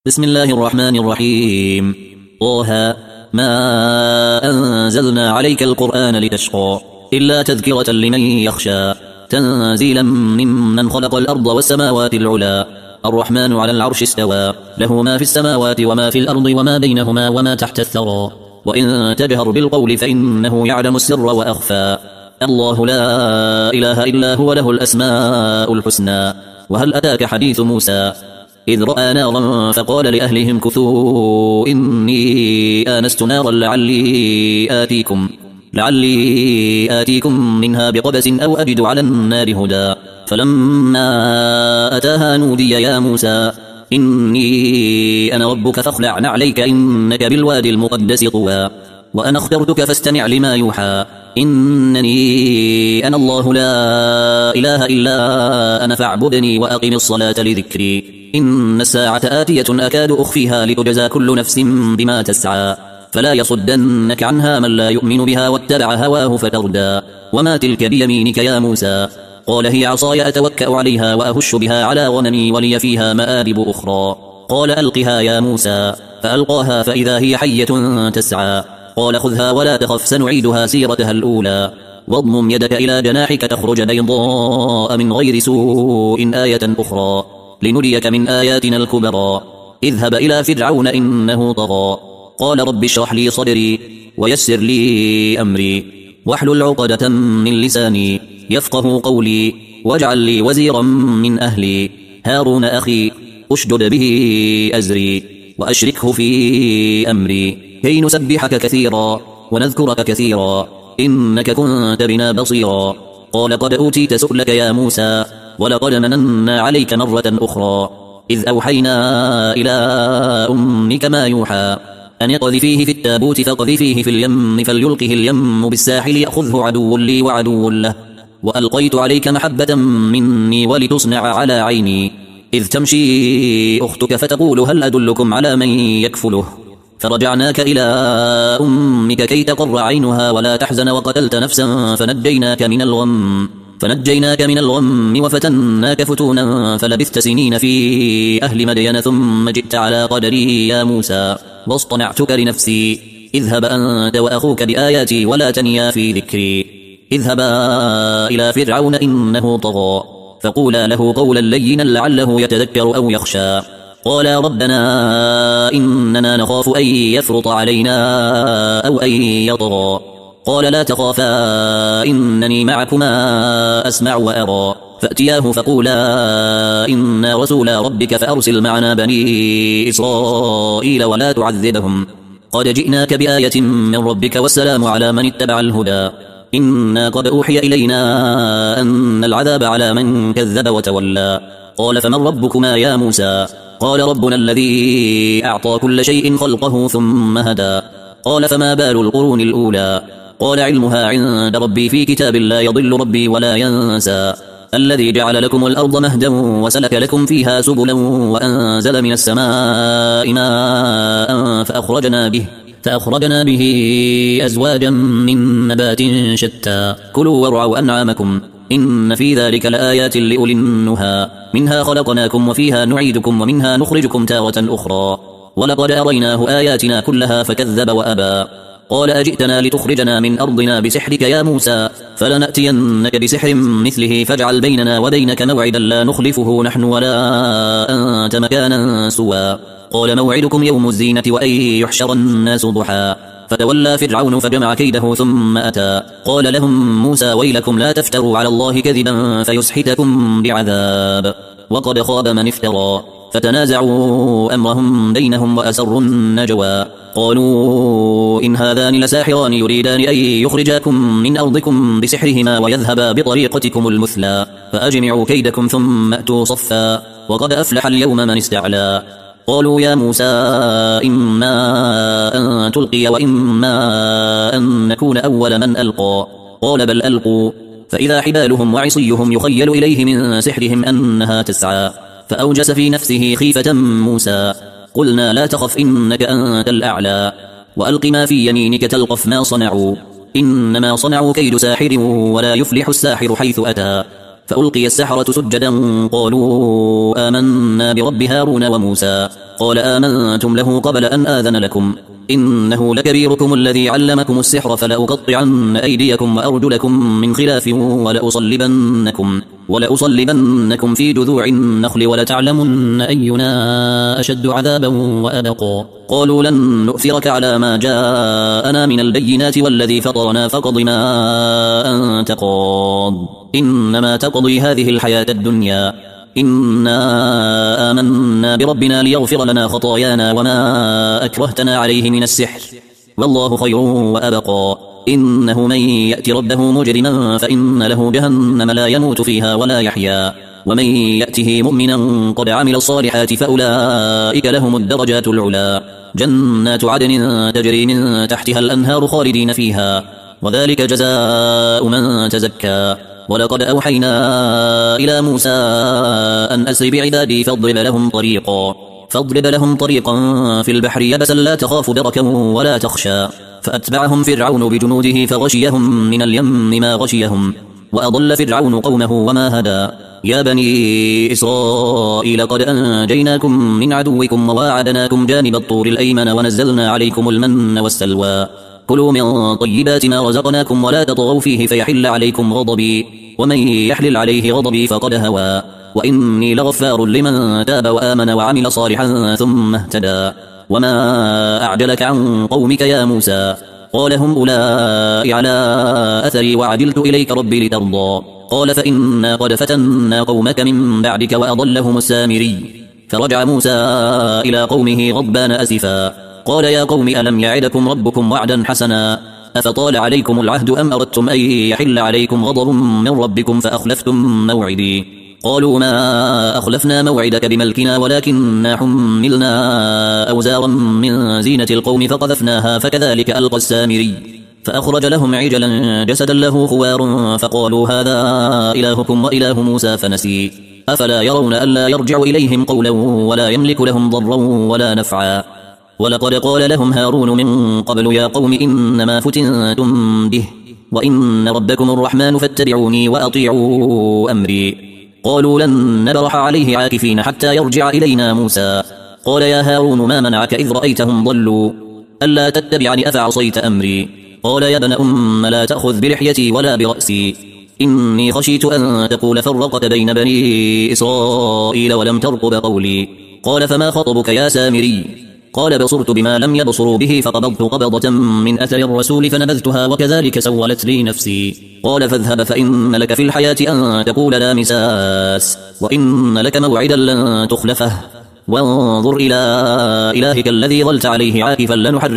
بسم الله الرحمن الرحيم. طه ما أنزلنا عليك القرآن لتشقى إلا تذكرة لمن يخشى تنزيلا ممن خلق الأرض والسماوات العلا الرحمن على العرش استوى له ما في السماوات وما في الأرض وما بينهما وما تحت الثرى وإن تجهر بالقول فإنه يعلم السر وأخفى الله لا إله إلا هو له الأسماء الحسنى. وهل أتاك حديث موسى إذ رأى نارا فقال لأهلهم كثوا إني آنست نارا لعلي آتيكم منها بقبس أو أجد على النار هدى فلما أتاها نودي يا موسى إني أنا ربك فاخلع نعليك إنك بالوادي المقدس طوى وأنا اخترتك فاستمع لما يوحى إنني أنا الله لا إله إلا أنا فاعبدني وأقم الصلاة لذكري إن الساعة آتية أكاد أخفيها لتجزى كل نفس بما تسعى فلا يصدنك عنها من لا يؤمن بها واتبع هواه فتردى وما تلك بيمينك يا موسى قال هي عصاي أتوكأ عليها وأهش بها على غنمي ولي فيها مآرب أخرى قال ألقها يا موسى فألقاها فإذا هي حية تسعى قال خذها ولا تخف سنعيدها سيرتها الأولى واضمم يدك إلى جناحك تخرج بيضاء من غير سوء آية أخرى لنريك من آياتنا الكبرى اذهب إلى فرعون إنه طغى قال رب اشرح لي صدري ويسر لي أمري واحلل عقدة من لساني يفقه قولي واجعل لي وزيرا من أهلي هارون أخي أشدد به أزري وأشركه في أمري كي نسبحك كثيرا ونذكرك كثيرا إنك كنت بنا بصيرا قال قد أوتيت سؤلك يا موسى ولقد مننا عليك مرة أخرى إذ أوحينا إلى أمك ما يوحى أن اقذفيه في التابوت فاقذفيه في اليم فليلقه اليم بالساحل يأخذه عدو لي وعدو له وألقيت عليك محبة مني ولتصنع على عيني إذ تمشي أختك فتقول هل أدلكم على من يكفله فرجعناك إلى أمك كي تقر عينها ولا تحزن وقتلت نفسا فنجيناك من الغم وفتناك فتونا فلبثت سنين في أهل مدين ثم جئت على قدري يا موسى واصطنعتك لنفسي اذهب أنت وأخوك بآياتي ولا تنيا في ذكري اذهبا إلى فرعون إنه طغى فقولا له قولا لينا لعله يتذكر أو يخشى قالا ربنا إننا نخاف أن يفرط علينا أو أن يطغى قال لا تخافا إنني معكما أسمع وأرى فأتياه فقولا إنا رسولا ربك فأرسل معنا بني إسرائيل ولا تعذبهم قد جئناك بآية من ربك والسلام على من اتبع الهدى إنا قد أوحي إلينا أن العذاب على من كذب وتولى قال فمن ربكما يا موسى قال ربنا الذي أعطى كل شيء خلقه ثم هدى قال فما بال القرون الأولى قال علمها عند ربي في كتاب لا يضل ربي ولا ينسى الذي جعل لكم الأرض مهدا وسلك لكم فيها سبلا وأنزل من السماء ماء فأخرجنا به أزواجا من نبات شتى كلوا وارعوا أنعامكم إن في ذلك لآيات لأولي النهى منها خلقناكم وفيها نعيدكم ومنها نخرجكم تارة أخرى ولقد أريناه آياتنا كلها فكذب وأبى قال أجئتنا لتخرجنا من أرضنا بسحرك يا موسى فلنأتينك بسحر مثله فاجعل بيننا وبينك موعدا لا نخلفه نحن ولا أنت مكانا سوى قال موعدكم يوم الزينة وأن يحشر الناس ضحى فتولى فرعون فجمع كيده ثم أتى قال لهم موسى ويلكم لا تفتروا على الله كذبا فيسحتكم بعذاب وقد خاب من افترى فتنازعوا أمرهم بينهم وأسروا النجوى قالوا إن هذان لساحران يريدان أن يخرجاكم من أرضكم بسحرهما ويذهبا بطريقتكم المثلى فأجمعوا كيدكم ثم أتوا صفا وقد أفلح اليوم من استعلى قالوا يا موسى إما أن تلقي وإما أن نكون أول من ألقى قال بل ألقوا فإذا حبالهم وعصيهم يخيل إليه من سحرهم أنها تسعى فأوجس في نفسه خيفة موسى قلنا لا تخف إنك أنت الأعلى وألق ما في يمينك تلقف ما صنعوا إنما صنعوا كيد ساحر ولا يفلح الساحر حيث أتى فألقي السحرة سجدا قالوا آمنا برب هارون وموسى قال آمنتم له قبل أن آذن لكم إنه لكبيركم الذي علمكم السحر فلأقطعن أيديكم وأرجلكم من خلاف ولأصلبنكم في جذوع النخل ولتعلمن أينا أشد عذابا وأبقى قالوا لن نؤثرك على ما جاءنا من البينات والذي فطرنا فاقض ما أنت قاض إنما تقضي هذه الحياة الدنيا إنا آمنا بربنا ليغفر لنا خطايانا وما أكرهتنا عليه من السحر والله خير وأبقى إنه من يأت ربه مجرما فإن له جهنم لا يموت فيها ولا يحيا ومن يأته مؤمنا قد عمل الصالحات فأولئك لهم الدرجات العلا جنات عدن تجري من تحتها الأنهار خالدين فيها وذلك جزاء من تزكى ولقد أوحينا إلى موسى أن أسر بعبادي فاضرب لهم طريقا في البحر يبسا لا تخاف دركا ولا تخشى فأتبعهم فرعون بجنوده فغشيهم من اليم ما غشيهم وأضل فرعون قومه وما هدى يا بني إسرائيل قد أنجيناكم من عدوكم وواعدناكم جانب الطور الأيمن ونزلنا عليكم المن والسلوى كلوا من طيبات ما رزقناكم ولا تطغوا فيه فيحل عليكم غضبي ومن يحلل عليه غضبي فقد هوى وإني لغفار لمن تاب وآمن وعمل صالحا ثم اهتدى وما أعجلك عن قومك يا موسى قال هم أولئك على أثري وعجلت إليك ربي لترضى قال فإنا قد فتنا قومك من بعدك وأضلهم السامري فرجع موسى إلى قومه غضبان أسفا قال يا قوم ألم يعدكم ربكم وعدا حسنا أفطال عليكم العهد أم أردتم أن يحل عليكم غضب من ربكم فأخلفتم موعدي قالوا ما أخلفنا موعدك بملكنا ولكننا حملنا أوزارا من زينة القوم فقذفناها فكذلك ألقى السامري فأخرج لهم عجلا جسدا له خوار فقالوا هذا إلهكم وإله موسى فنسي أفلا يرون ألا يرجع إليهم قولا ولا يملك لهم ضرا ولا نفعا ولقد قال لهم هارون من قبل يا قوم إنما فتنتم به وإن ربكم الرحمن فاتبعوني وأطيعوا أمري قالوا لن نبرح عليه عاكفين حتى يرجع إلينا موسى قال يا هارون ما منعك إذ رأيتهم ضلوا ألا تتبعني أفعصيت أمري قال يا ابن أم لا تأخذ بلحيتي ولا برأسي إني خشيت أن تقول فرقت بين بني إسرائيل ولم ترقب قولي قال فما خطبك يا سامري قال بصرت بما لم يبصروا به فقبضت قبضة من أثر الرسول فنبذتها وكذلك سولت لي نفسي قال فاذهب فإن لك في الحياة أن تقول لا مساس وإن لك موعدا لن تخلفه وانظر إلى إلهك الذي ظلت عليه عاكفا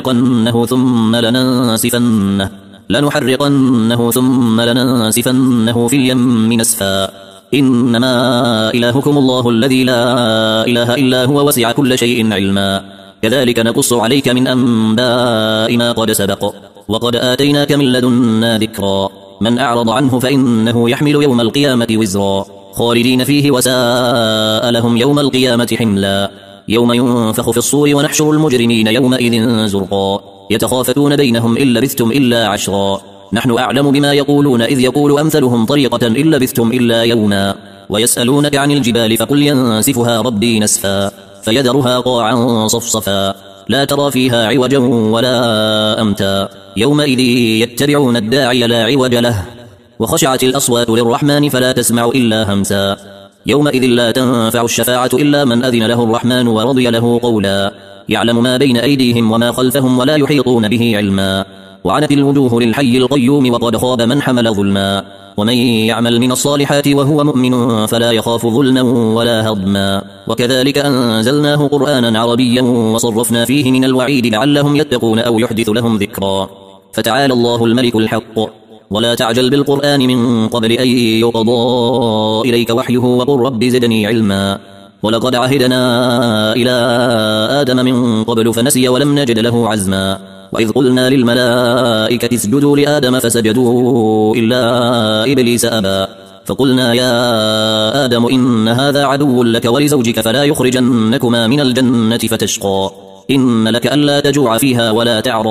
لنحرقنه ثم لننسفنه في اليم نسفا إنما إلهكم الله الذي لا إله إلا هو وسع كل شيء علما كذلك نقص عليك من أنباء ما قد سبق وقد آتيناك من لدنا ذكرا من أعرض عنه فإنه يحمل يوم القيامة وزرا خالدين فيه وساء لهم يوم القيامة حملا يوم ينفخ في الصور ونحشر المجرمين يومئذ زرقا يتخافتون بينهم إن لبثتم إلا عشرا نحن أعلم بما يقولون إذ يقول أمثلهم طريقة إن لبثتم إلا يوما ويسألونك عن الجبال فقل ينسفها ربي نسفا فيذرها قاعا صفصفا لا ترى فيها عوجا ولا أمتا يومئذ يتبعون الداعي لا عوج له وخشعت الأصوات للرحمن فلا تسمع إلا همسا يومئذ لا تنفع الشفاعة إلا من أذن له الرحمن ورضي له قولا يعلم ما بين أيديهم وما خلفهم ولا يحيطون به علما وعنت الوجوه للحي القيوم وقد خاب من حمل ظلما ومن يعمل من الصالحات وهو مؤمن فلا يخاف ظلما ولا هضما وكذلك أنزلناه قرآنا عربيا وصرفنا فيه من الوعيد لعلهم يتقون أو يحدث لهم ذكرا فتعالى الله الملك الحق ولا تعجل بالقرآن من قبل أن يقضى إليك وحيه وقل رب زدني علما ولقد عهدنا إلى آدم من قبل فنسي ولم نجد له عزما وإذ قلنا للملائكة اسجدوا لآدم فسجدوا إلا إبليس أبى فقلنا يا آدم إن هذا عدو لك ولزوجك فلا يخرجنكما من الجنة فتشقى إن لك ألا تجوع فيها ولا تعرى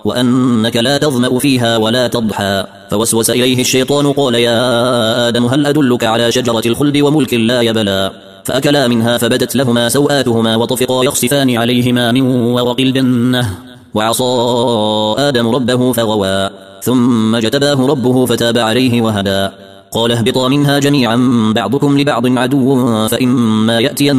وأنك لا تظمأ فيها ولا تضحى. فوسوس إليه الشيطان قال يا آدم هل أدلك على شجرة الخلد وملك لا يبلى. فأكلا منها فبدت لهما سوآتهما وطفقا يخصفان عليهما من ورق الجنة. وعصى آدم ربه فغوى ثم اجتباه ربه فتاب عليه وهدى. قال اهبطا منها جميعا بعضكم لبعض عدو فإما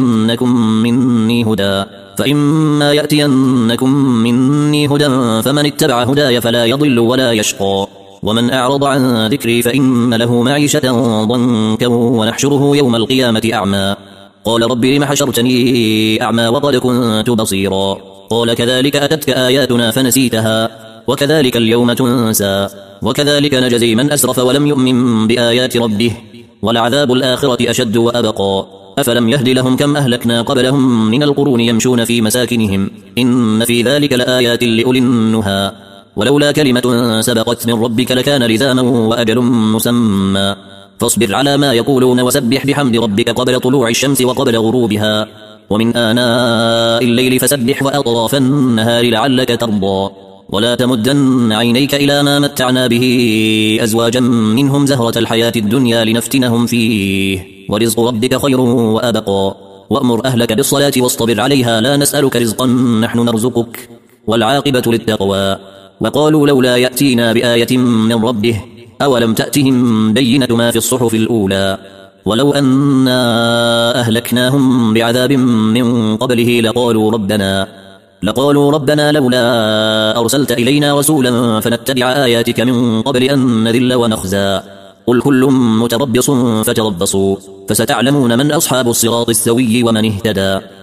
يأتينكم مني هدى فمن اتبع هداي فلا يضل ولا يشقى ومن أعرض عن ذكري فإن له معيشة ضنكا ونحشره يوم القيامة أعمى. قال رب لم حشرتني أعمى وقد كنت بصيرا. قال كذلك أتتك آياتنا فنسيتها وكذلك اليوم تنسى وكذلك نجزي من أسرف ولم يؤمن بآيات ربه ولعذاب الآخرة أشد وأبقى. أفلم يهد لهم كم أهلكنا قبلهم من القرون يمشون في مساكنهم إن في ذلك لآيات لأولي النهى. ولولا كلمة سبقت من ربك لكان لزاما وأجل مسمى. فاصبر على ما يقولون وسبح بحمد ربك قبل طلوع الشمس وقبل غروبها ومن آناء الليل فسبح وأطراف النهار لعلك ترضى. ولا تمدن عينيك إلى ما متعنا به أزواجا منهم زهرة الحياة الدنيا لنفتنهم فيه ورزق ربك خير وأبقى. وأمر أهلك بالصلاة واصطبر عليها لا نسألك رزقا نحن نرزقك والعاقبة للتقوى. وقالوا لولا يأتينا بآية من ربه أولم تأتهم بينة ما في الصحف الأولى ولو أنا أهلكناهم بعذاب من قبله لقالوا ربنا لولا أرسلت إلينا رسولا فنتبع آياتك من قبل أن نذل ونخزى. قل كل متربص فتربصوا فستعلمون من أصحاب الصراط السوي ومن اهتدى.